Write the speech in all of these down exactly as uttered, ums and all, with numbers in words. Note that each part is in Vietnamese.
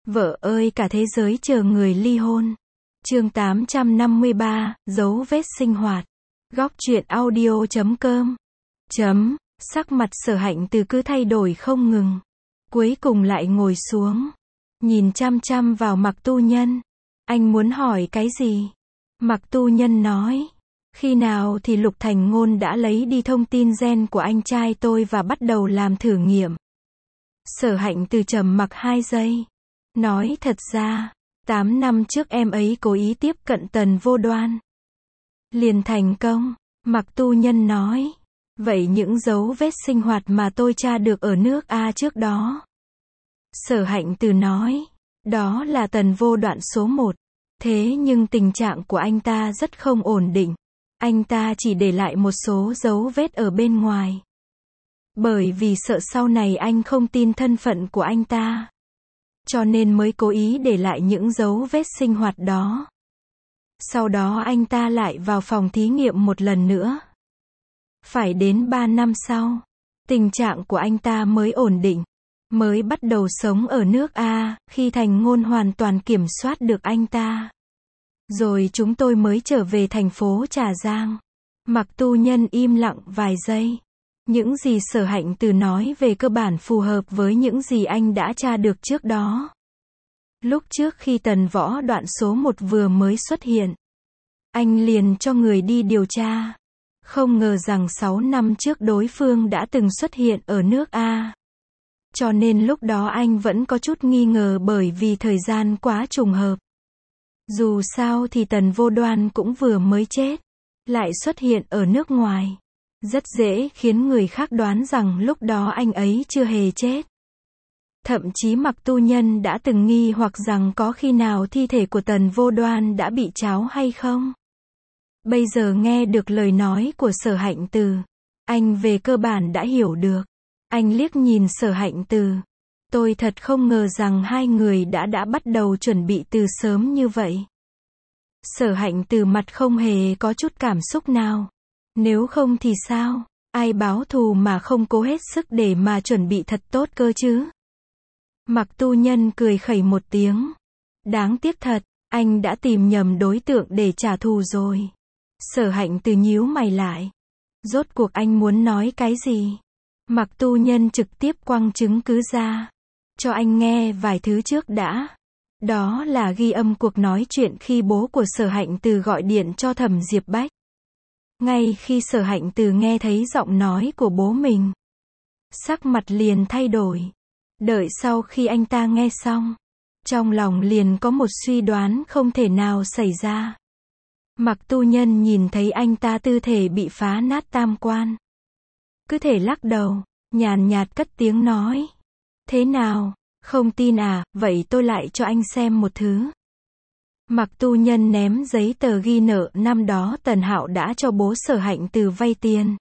Vợ ơi cả thế giới chờ người ly hôn. Chương tám trăm năm mươi ba, dấu vết sinh hoạt. Góc truyện audio chấm com. Chấm, sắc mặt Sở Hạnh Từ cứ thay đổi không ngừng. Cuối cùng lại ngồi xuống. Nhìn chăm chăm vào Mạc Tu Nhân. Anh muốn hỏi cái gì? Mạc Tu Nhân nói. Khi nào thì Lục Thành Ngôn đã lấy đi thông tin gen của anh trai tôi và bắt đầu làm thử nghiệm? Sở Hạnh Từ trầm mặc hai giây. Nói thật ra, tám năm trước em ấy cố ý tiếp cận Tần Vô Đoan. Liền thành công, Mạc Tu Nhân nói. Vậy những dấu vết sinh hoạt mà tôi tra được ở nước A trước đó? Sở Hạnh Từ nói. Đó là Tần Vô Đoạn số một. Thế nhưng tình trạng của anh ta rất không ổn định. Anh ta chỉ để lại một số dấu vết ở bên ngoài. Bởi vì sợ sau này anh không tin thân phận của anh ta. Cho nên mới cố ý để lại những dấu vết sinh hoạt đó. Sau đó anh ta lại vào phòng thí nghiệm một lần nữa. Phải đến ba năm sau, tình trạng của anh ta mới ổn định. Mới bắt đầu sống ở nước A, khi Thành Ngôn hoàn toàn kiểm soát được anh ta. Rồi chúng tôi mới trở về thành phố Trà Giang. Mạc Tu Nhân im lặng vài giây. Những gì Sở Hạnh Từ nói về cơ bản phù hợp với những gì anh đã tra được trước đó. Lúc trước khi Tần Võ Đoạn số một vừa mới xuất hiện, anh liền cho người đi điều tra. Không ngờ rằng sáu năm trước đối phương đã từng xuất hiện ở nước A. Cho nên lúc đó anh vẫn có chút nghi ngờ bởi vì thời gian quá trùng hợp. Dù sao thì Tần Vô Đoan cũng vừa mới chết, lại xuất hiện ở nước ngoài. Rất dễ khiến người khác đoán rằng lúc đó anh ấy chưa hề chết. Thậm chí Mạc Tu Nhân đã từng nghi hoặc rằng có khi nào thi thể của Tần Vô Đoan đã bị tráo hay không. Bây giờ nghe được lời nói của Sở Hạnh Từ, anh về cơ bản đã hiểu được. Anh liếc nhìn Sở Hạnh Từ. Tôi thật không ngờ rằng hai người đã đã bắt đầu chuẩn bị từ sớm như vậy. Sở Hạnh Từ mặt không hề có chút cảm xúc nào. Nếu không thì sao? Ai báo thù mà không cố hết sức để mà chuẩn bị thật tốt cơ chứ? Mạc Tu Nhân cười khẩy một tiếng. Đáng tiếc thật, anh đã tìm nhầm đối tượng để trả thù rồi. Sở Hạnh Từ nhíu mày lại. Rốt cuộc anh muốn nói cái gì? Mạc Tu Nhân trực tiếp quăng chứng cứ ra. Cho anh nghe vài thứ trước đã. Đó là ghi âm cuộc nói chuyện khi bố của Sở Hạnh Từ gọi điện cho Thẩm Diệp Bách. Ngay khi Sở Hạnh Từ nghe thấy giọng nói của bố mình, sắc mặt liền thay đổi. Đợi sau khi anh ta nghe xong, trong lòng liền có một suy đoán không thể nào xảy ra. Mạc Tu Nhân nhìn thấy anh ta tư thể bị phá nát tam quan, cứ thể lắc đầu, nhàn nhạt cất tiếng nói. Thế nào, không tin à, vậy tôi lại cho anh xem một thứ. Mạc Tu Nhân ném giấy tờ ghi nợ năm đó Tần Hạo đã cho bố Sở Hạnh Từ vay tiền.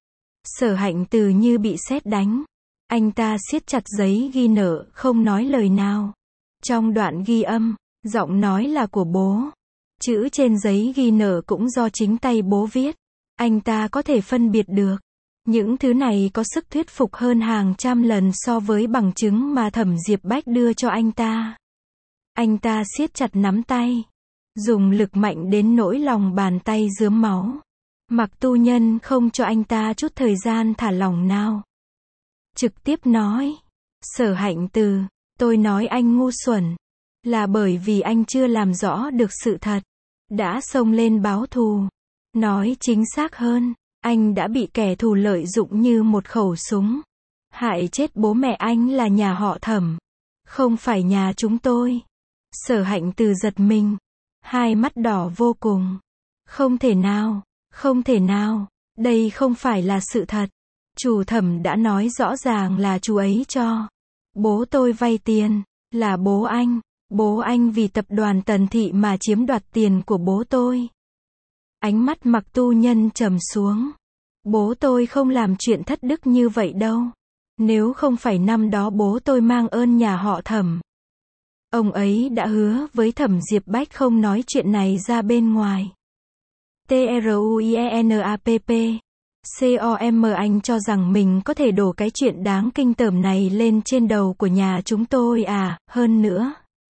Sở Hạnh Từ như bị sét đánh. Anh ta siết chặt giấy ghi nợ, không nói lời nào. Trong đoạn ghi âm, giọng nói là của bố. Chữ trên giấy ghi nợ cũng do chính tay bố viết. Anh ta có thể phân biệt được. Những thứ này có sức thuyết phục hơn hàng trăm lần so với bằng chứng mà Thẩm Diệp Bách đưa cho anh ta. Anh ta siết chặt nắm tay, dùng lực mạnh đến nỗi lòng bàn tay rướm máu. Mạc Tu Nhân không cho anh ta chút thời gian thả lỏng nào. Trực tiếp nói. Sở Hạnh Từ, tôi nói anh ngu xuẩn. Là bởi vì anh chưa làm rõ được sự thật. Đã xông lên báo thù. Nói chính xác hơn, anh đã bị kẻ thù lợi dụng như một khẩu súng. Hại chết bố mẹ anh là nhà họ Thẩm. Không phải nhà chúng tôi. Sở Hạnh Từ giật mình. Hai mắt đỏ vô cùng. Không thể nào, không thể nào. Đây không phải là sự thật. Chủ Thẩm đã nói rõ ràng là chú ấy cho bố tôi vay tiền. Là bố anh. Bố anh vì tập đoàn Tần Thị mà chiếm đoạt tiền của bố tôi. Ánh mắt Mạc Tu Nhân trầm xuống. Bố tôi không làm chuyện thất đức như vậy đâu. Nếu không phải năm đó bố tôi mang ơn nhà họ Thẩm. Ông ấy đã hứa với Thẩm Diệp Bách không nói chuyện này ra bên ngoài. T R U I E N A P P. C O M anh cho rằng mình có thể đổ cái chuyện đáng kinh tởm này lên trên đầu của nhà chúng tôi à, hơn nữa.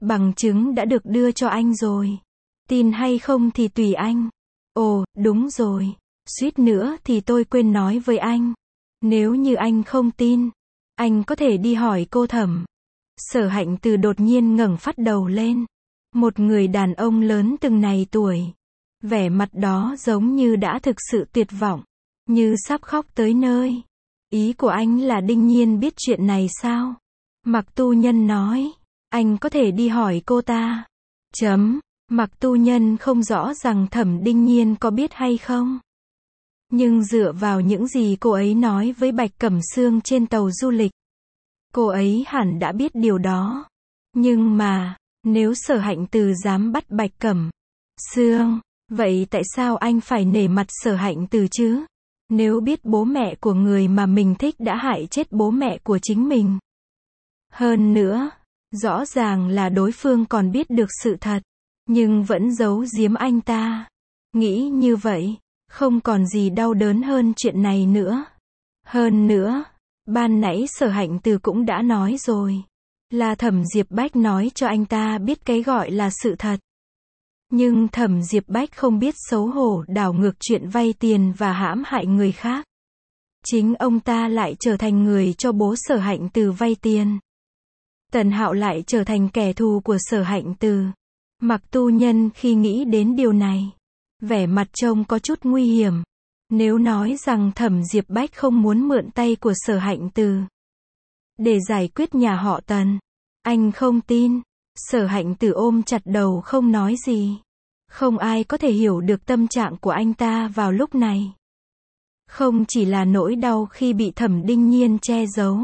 Bằng chứng đã được đưa cho anh rồi. Tin hay không thì tùy anh. Ồ, đúng rồi. Suýt nữa thì tôi quên nói với anh. Nếu như anh không tin, anh có thể đi hỏi cô Thẩm. Sở Hạnh Từ đột nhiên ngẩng phát đầu lên. Một người đàn ông lớn từng này tuổi. Vẻ mặt đó giống như đã thực sự tuyệt vọng. Như sắp khóc tới nơi. Ý của anh là Đinh Nhiên biết chuyện này sao? Mạc Tu Nhân nói. Anh có thể đi hỏi cô ta. Chấm. Mạc Tu Nhân không rõ rằng Thẩm Đinh Nhiên có biết hay không. Nhưng dựa vào những gì cô ấy nói với Bạch Cẩm Sương trên tàu du lịch, cô ấy hẳn đã biết điều đó. Nhưng mà, nếu Sở Hạnh Từ dám bắt Bạch Cẩm Sương, vậy tại sao anh phải nể mặt Sở Hạnh Từ chứ? Nếu biết bố mẹ của người mà mình thích đã hại chết bố mẹ của chính mình. Hơn nữa, rõ ràng là đối phương còn biết được sự thật, nhưng vẫn giấu giếm anh ta. Nghĩ như vậy, không còn gì đau đớn hơn chuyện này nữa. Hơn nữa, ban nãy Sở Hạnh Từ cũng đã nói rồi, là Thẩm Diệp Bách nói cho anh ta biết cái gọi là sự thật. Nhưng Thẩm Diệp Bách không biết xấu hổ đảo ngược chuyện vay tiền và hãm hại người khác. Chính ông ta lại trở thành người cho bố Sở Hạnh Từ vay tiền. Tần Hạo lại trở thành kẻ thù của Sở Hạnh Từ. Mạc Tu Nhân khi nghĩ đến điều này, vẻ mặt trông có chút nguy hiểm. Nếu nói rằng Thẩm Diệp Bách không muốn mượn tay của Sở Hạnh Từ để giải quyết nhà họ Tần, anh không tin. Sở Hạnh Từ ôm chặt đầu không nói gì. Không ai có thể hiểu được tâm trạng của anh ta vào lúc này. Không chỉ là nỗi đau khi bị Thẩm Đinh Nhiên che giấu,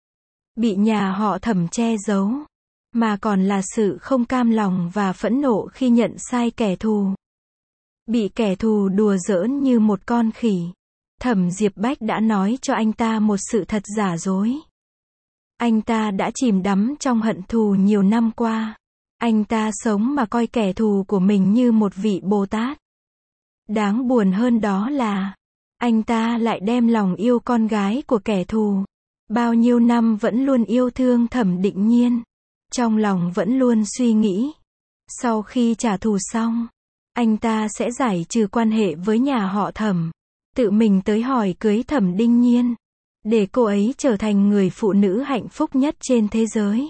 bị nhà họ Thẩm che giấu, mà còn là sự không cam lòng và phẫn nộ khi nhận sai kẻ thù. Bị kẻ thù đùa giỡn như một con khỉ. Thẩm Diệp Bách đã nói cho anh ta một sự thật giả dối. Anh ta đã chìm đắm trong hận thù nhiều năm qua. Anh ta sống mà coi kẻ thù của mình như một vị Bồ Tát. Đáng buồn hơn đó là, anh ta lại đem lòng yêu con gái của kẻ thù. Bao nhiêu năm vẫn luôn yêu thương Thẩm Định Nhiên. Trong lòng vẫn luôn suy nghĩ, sau khi trả thù xong, anh ta sẽ giải trừ quan hệ với nhà họ Thẩm. Tự mình tới hỏi cưới Thẩm Đinh Nhiên, để cô ấy trở thành người phụ nữ hạnh phúc nhất trên thế giới.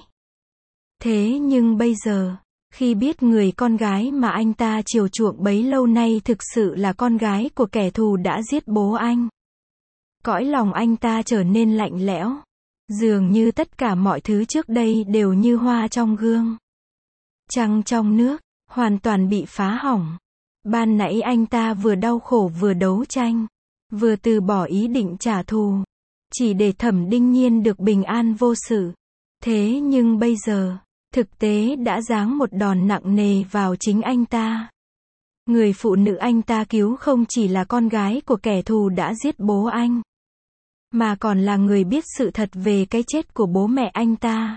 Thế nhưng bây giờ, khi biết người con gái mà anh ta chiều chuộng bấy lâu nay thực sự là con gái của kẻ thù đã giết bố anh, cõi lòng anh ta trở nên lạnh lẽo. Dường như tất cả mọi thứ trước đây đều như hoa trong gương, trăng trong nước, hoàn toàn bị phá hỏng. Ban nãy anh ta vừa đau khổ vừa đấu tranh, vừa từ bỏ ý định trả thù, chỉ để Thẩm Đinh Nhiên được bình an vô sự. Thế nhưng bây giờ, thực tế đã giáng một đòn nặng nề vào chính anh ta. Người phụ nữ anh ta cứu không chỉ là con gái của kẻ thù đã giết bố anh, mà còn là người biết sự thật về cái chết của bố mẹ anh ta.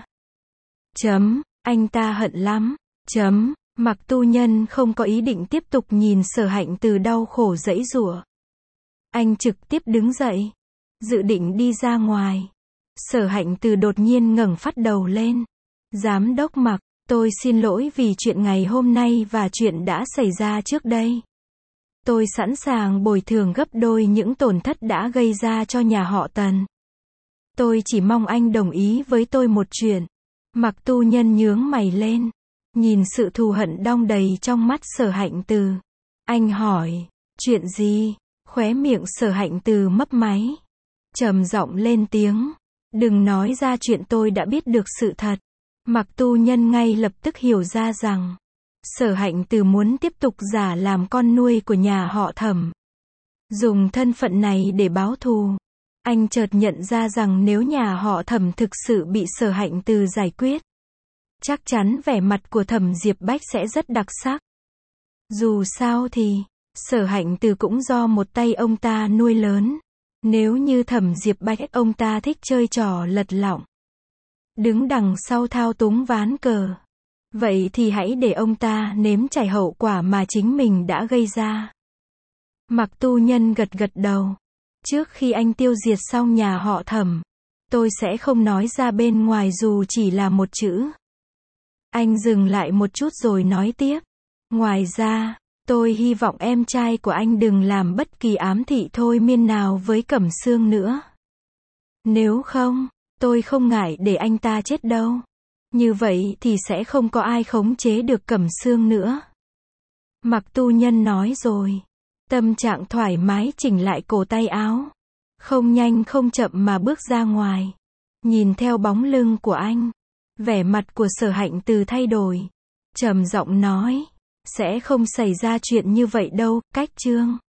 Chấm, anh ta hận lắm. Chấm, Mạc Tu Nhân không có ý định tiếp tục nhìn Sở Hạnh Từ đau khổ giãy giụa. Anh trực tiếp đứng dậy, dự định đi ra ngoài. Sở Hạnh Từ đột nhiên ngẩng phát đầu lên. Giám đốc Mạc, tôi xin lỗi vì chuyện ngày hôm nay và chuyện đã xảy ra trước đây. Tôi sẵn sàng bồi thường gấp đôi những tổn thất đã gây ra cho nhà họ Tần. Tôi chỉ mong anh đồng ý với tôi một chuyện. Mạc Tu Nhân nhướng mày lên, nhìn sự thù hận đong đầy trong mắt Sở Hạnh Từ. Anh hỏi, chuyện gì? Khóe miệng Sở Hạnh Từ mấp máy, trầm giọng lên tiếng, đừng nói ra chuyện tôi đã biết được sự thật. Mạc Tu Nhân ngay lập tức hiểu ra rằng, Sở Hạnh Từ muốn tiếp tục giả làm con nuôi của nhà họ Thẩm, dùng thân phận này để báo thù. Anh chợt nhận ra rằng nếu nhà họ Thẩm thực sự bị Sở Hạnh Từ giải quyết, chắc chắn vẻ mặt của Thẩm Diệp Bách sẽ rất đặc sắc. Dù sao thì, Sở Hạnh Từ cũng do một tay ông ta nuôi lớn. Nếu như Thẩm Diệp Bách ông ta thích chơi trò lật lọng, đứng đằng sau thao túng ván cờ, vậy thì hãy để ông ta nếm trải hậu quả mà chính mình đã gây ra. Mạc Tu Nhân gật gật đầu. Trước khi anh tiêu diệt xong nhà họ Thẩm, tôi sẽ không nói ra bên ngoài dù chỉ là một chữ. Anh dừng lại một chút rồi nói tiếp. Ngoài ra, tôi hy vọng em trai của anh đừng làm bất kỳ ám thị thôi miên nào với Cẩm Sương nữa. Nếu không, tôi không ngại để anh ta chết đâu. Như vậy thì sẽ không có ai khống chế được Cẩm Sương nữa. Mặc tu nhân nói rồi. Tâm trạng thoải mái chỉnh lại cổ tay áo. Không nhanh không chậm mà bước ra ngoài. Nhìn theo bóng lưng của anh. Vẻ mặt của Sở Hạnh Từ thay đổi. Trầm giọng nói. Sẽ không xảy ra chuyện như vậy đâu, Cách Trương.